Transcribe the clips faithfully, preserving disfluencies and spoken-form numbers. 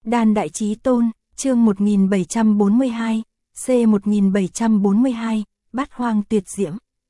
Đan Đại Chí Tôn, chương một nghìn bảy trăm bốn mươi hai, C một nghìn bảy trăm bốn mươi hai, Bát Hoang Tuyệt Diễm.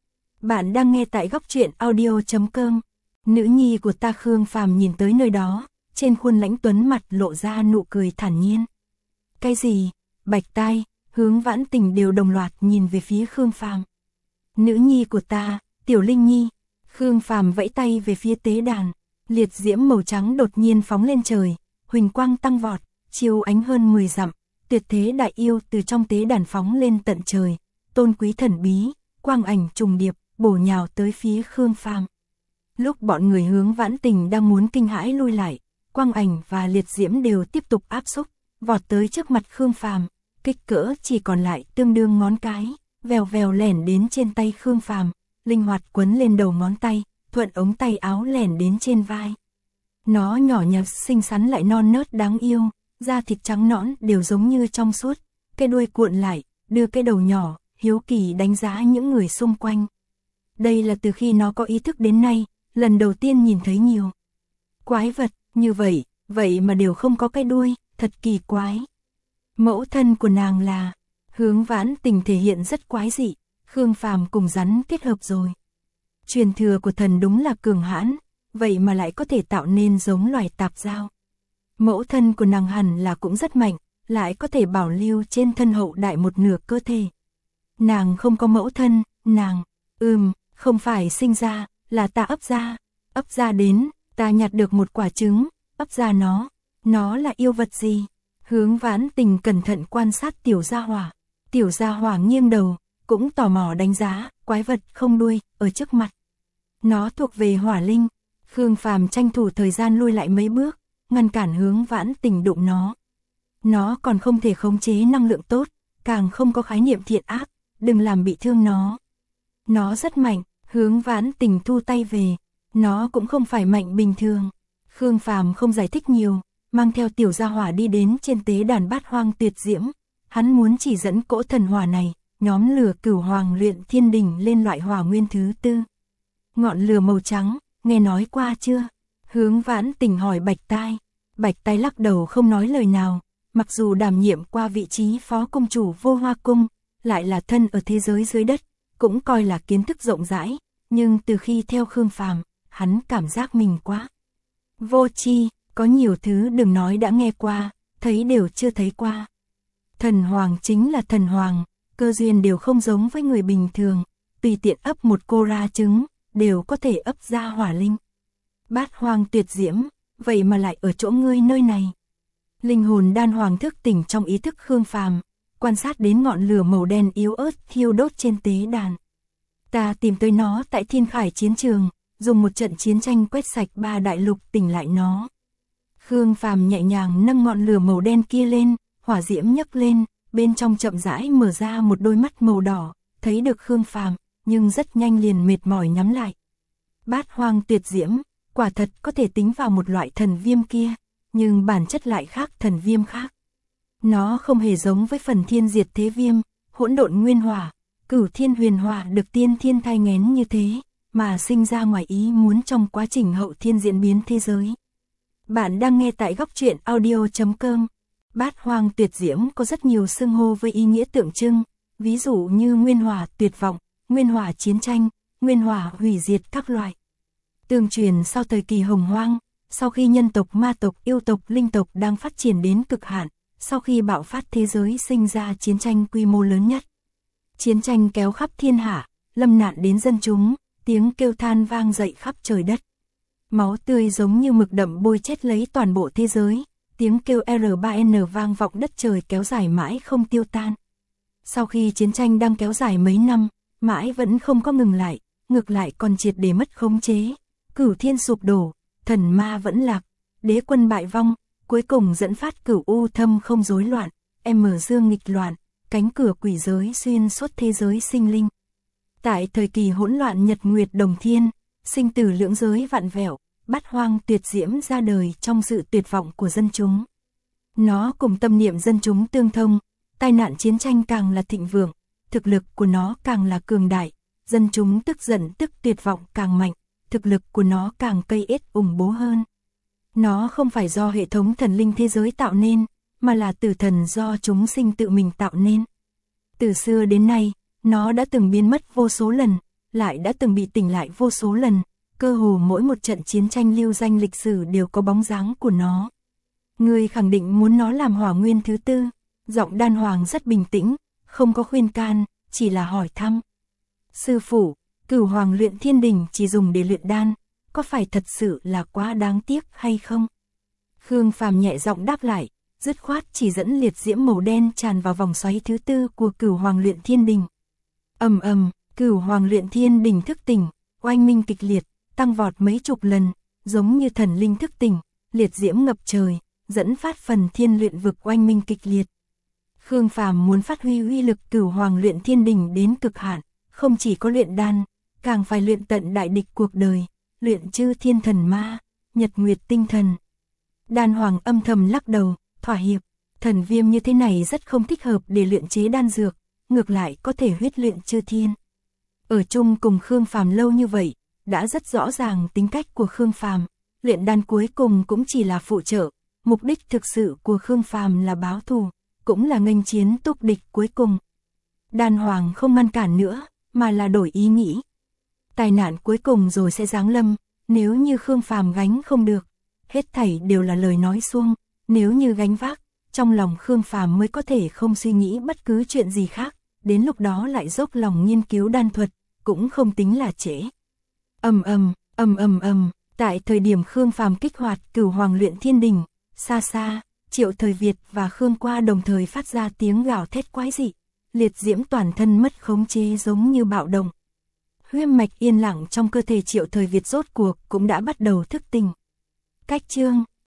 Bạn đang nghe tại góc truyện audio chấm com. Nữ nhi của ta Khương Phàm nhìn tới nơi đó, trên khuôn lãnh tuấn mặt lộ ra nụ cười thản nhiên. Cái gì? Bạch Tai, Hướng Vãn Tình đều đồng loạt nhìn về phía Khương Phàm. Nữ nhi của ta, Tiểu Linh Nhi. Khương Phàm vẫy tay về phía tế đàn, liệt diễm màu trắng đột nhiên phóng lên trời, huỳnh quang tăng vọt, chiếu ánh hơn mười dặm, tuyệt thế đại yêu từ trong tế đàn phóng lên tận trời, tôn quý thần bí, quang ảnh trùng điệp, bổ nhào tới phía Khương Phàm. Lúc bọn người Hướng Vãn Tình đang muốn kinh hãi lui lại, quang ảnh và liệt diễm đều tiếp tục áp xúc, vọt tới trước mặt Khương Phàm, kích cỡ chỉ còn lại tương đương ngón cái, vèo vèo lẻn đến trên tay Khương Phàm, linh hoạt quấn lên đầu ngón tay, thuận ống tay áo lẻn đến trên vai. Nó nhỏ nhặt xinh xắn lại non nớt đáng yêu, da thịt trắng nõn đều giống như trong suốt, cái đuôi cuộn lại, đưa cái đầu nhỏ, hiếu kỳ đánh giá những người xung quanh. Đây là từ khi nó có ý thức đến nay, lần đầu tiên nhìn thấy nhiều quái vật như vậy, vậy mà đều không có cái đuôi, thật kỳ quái. Mẫu thân của nàng là Hướng Vãn Tình thể hiện rất quái dị, Khương Phàm cùng rắn kết hợp rồi. Truyền thừa của thần đúng là cường hãn, vậy mà lại có thể tạo nên giống loài tạp giao. Mẫu thân của nàng hẳn là cũng rất mạnh, lại có thể bảo lưu trên thân hậu đại một nửa cơ thể. Nàng không có mẫu thân, nàng, ừm, không phải sinh ra, là ta ấp ra, ấp ra đến, ta nhặt được một quả trứng, ấp ra nó, nó là yêu vật gì? Hướng Vãn Tình cẩn thận quan sát tiểu gia hỏa, tiểu gia hỏa nghiêng đầu, cũng tò mò đánh giá, quái vật không đuôi, ở trước mặt. Nó thuộc về hỏa linh. Khương Phàm tranh thủ thời gian lui lại mấy bước, ngăn cản Hướng Vãn Tình đụng nó. Nó còn không thể khống chế năng lượng tốt, càng không có khái niệm thiện ác, đừng làm bị thương nó. Nó rất mạnh, Hướng Vãn Tình thu tay về, nó cũng không phải mạnh bình thường. Khương Phàm không giải thích nhiều, mang theo tiểu gia hỏa đi đến trên tế đàn Bát Hoang Tuyệt Diễm. Hắn muốn chỉ dẫn cỗ thần hỏa này, nhóm lửa Cửu Hoàng luyện thiên đỉnh lên loại hỏa nguyên thứ tư. Ngọn lửa màu trắng, nghe nói qua chưa? Hướng Vãn Tình hỏi Bạch Tai. Bạch Tai lắc đầu không nói lời nào, mặc dù đảm nhiệm qua vị trí phó công chủ Vô Hoa Cung, lại là thân ở thế giới dưới đất, cũng coi là kiến thức rộng rãi, nhưng từ khi theo Khương Phàm, hắn cảm giác mình quá vô tri, có nhiều thứ đừng nói đã nghe qua, thấy đều chưa thấy qua. Thần hoàng chính là thần hoàng, cơ duyên đều không giống với người bình thường, tùy tiện ấp một cô ra trứng, đều có thể ấp ra hỏa linh. Bát Hoang Tuyệt Diễm, vậy mà lại ở chỗ ngươi nơi này. Linh hồn đan hoàng thức tỉnh trong ý thức Khương Phàm, quan sát đến ngọn lửa màu đen yếu ớt thiêu đốt trên tế đàn. Ta tìm tới nó tại Thiên Khải chiến trường, dùng một trận chiến tranh quét sạch ba đại lục tỉnh lại nó. Khương Phàm nhẹ nhàng nâng ngọn lửa màu đen kia lên, hỏa diễm nhấc lên, bên trong chậm rãi mở ra một đôi mắt màu đỏ, thấy được Khương Phàm, nhưng rất nhanh liền mệt mỏi nhắm lại. Bát Hoang Tuyệt Diễm, quả thật có thể tính vào một loại thần viêm kia, nhưng bản chất lại khác thần viêm khác. Nó không hề giống với phần thiên diệt thế viêm, hỗn độn nguyên hỏa, cửu thiên huyền hỏa được tiên thiên thai nghén như thế, mà sinh ra ngoài ý muốn trong quá trình hậu thiên diễn biến thế giới. Bạn đang nghe tại góc truyện audio chấm com. Bát Hoang Tuyệt Diễm có rất nhiều xưng hô với ý nghĩa tượng trưng, ví dụ như nguyên hỏa tuyệt vọng, nguyên hỏa chiến tranh, nguyên hỏa hủy diệt các loại. Tương truyền sau thời kỳ hồng hoang, sau khi nhân tộc, ma tộc, yêu tộc, linh tộc đang phát triển đến cực hạn, sau khi bạo phát thế giới sinh ra chiến tranh quy mô lớn nhất. Chiến tranh kéo khắp thiên hạ, lâm nạn đến dân chúng, tiếng kêu than vang dậy khắp trời đất. Máu tươi giống như mực đậm bôi chết lấy toàn bộ thế giới, tiếng kêu R ba N vang vọng đất trời kéo dài mãi không tiêu tan. Sau khi chiến tranh đang kéo dài mấy năm, mãi vẫn không có ngừng lại, ngược lại còn triệt để mất khống chế. Cửu thiên sụp đổ, thần ma vẫn lạc, đế quân bại vong, cuối cùng dẫn phát cửu u thâm không rối loạn, em mở dương nghịch loạn, cánh cửa quỷ giới xuyên suốt thế giới sinh linh. Tại thời kỳ hỗn loạn nhật nguyệt đồng thiên, sinh tử lưỡng giới vạn vẹo, Bát Hoang Tuyệt Diễm ra đời trong sự tuyệt vọng của dân chúng. Nó cùng tâm niệm dân chúng tương thông, tai nạn chiến tranh càng là thịnh vượng, thực lực của nó càng là cường đại, dân chúng tức giận tức tuyệt vọng càng mạnh, thực lực của nó càng cây ết ủng bố hơn. Nó không phải do hệ thống thần linh thế giới tạo nên, mà là tử thần do chúng sinh tự mình tạo nên. Từ xưa đến nay, nó đã từng biến mất vô số lần, lại đã từng bị tỉnh lại vô số lần, cơ hồ mỗi một trận chiến tranh lưu danh lịch sử đều có bóng dáng của nó. Ngươi khẳng định muốn nó làm hỏa nguyên thứ tư, giọng Đan Hoàng rất bình tĩnh, không có khuyên can, chỉ là hỏi thăm. Sư phụ, Cửu Hoàng luyện thiên đình chỉ dùng để luyện đan, có phải thật sự là quá đáng tiếc hay không? Khương Phàm nhẹ giọng đáp lại, dứt khoát chỉ dẫn liệt diễm màu đen tràn vào vòng xoáy thứ tư của Cửu Hoàng luyện thiên đình. Ầm ầm, Cửu Hoàng luyện thiên đình thức tỉnh, oanh minh kịch liệt, tăng vọt mấy chục lần, giống như thần linh thức tỉnh, liệt diễm ngập trời, dẫn phát phần thiên luyện vực oanh minh kịch liệt. Khương Phàm muốn phát huy uy lực Cửu Hoàng luyện thiên đình đến cực hạn, không chỉ có luyện đan, càng phải luyện tận đại địch cuộc đời, luyện chư thiên thần ma, nhật nguyệt tinh thần. Đan Hoàng âm thầm lắc đầu, thỏa hiệp, thần viêm như thế này rất không thích hợp để luyện chế đan dược, ngược lại có thể huyết luyện chư thiên. Ở chung cùng Khương Phàm lâu như vậy, đã rất rõ ràng tính cách của Khương Phàm, luyện đan cuối cùng cũng chỉ là phụ trợ, mục đích thực sự của Khương Phàm là báo thù, cũng là nghênh chiến túc địch cuối cùng. Đan Hoàng không ngăn cản nữa, mà là đổi ý nghĩ. Tai nạn cuối cùng rồi sẽ giáng lâm, nếu như Khương Phàm gánh không được, hết thảy đều là lời nói suông, nếu như gánh vác, trong lòng Khương Phàm mới có thể không suy nghĩ bất cứ chuyện gì khác, đến lúc đó lại dốc lòng nghiên cứu đan thuật, cũng không tính là trễ. Ầm ầm, ầm ầm ầm, tại thời điểm Khương Phàm kích hoạt Cửu Hoàng luyện thiên đình, xa xa, Triệu Thời Việt và Khương Qua đồng thời phát ra tiếng gào thét quái dị, liệt diễm toàn thân mất khống chế giống như bạo động. Huyết mạch yên lặng trong cơ thể Triệu Thời Việt rốt cuộc cũng đã bắt đầu thức tỉnh. Cách chương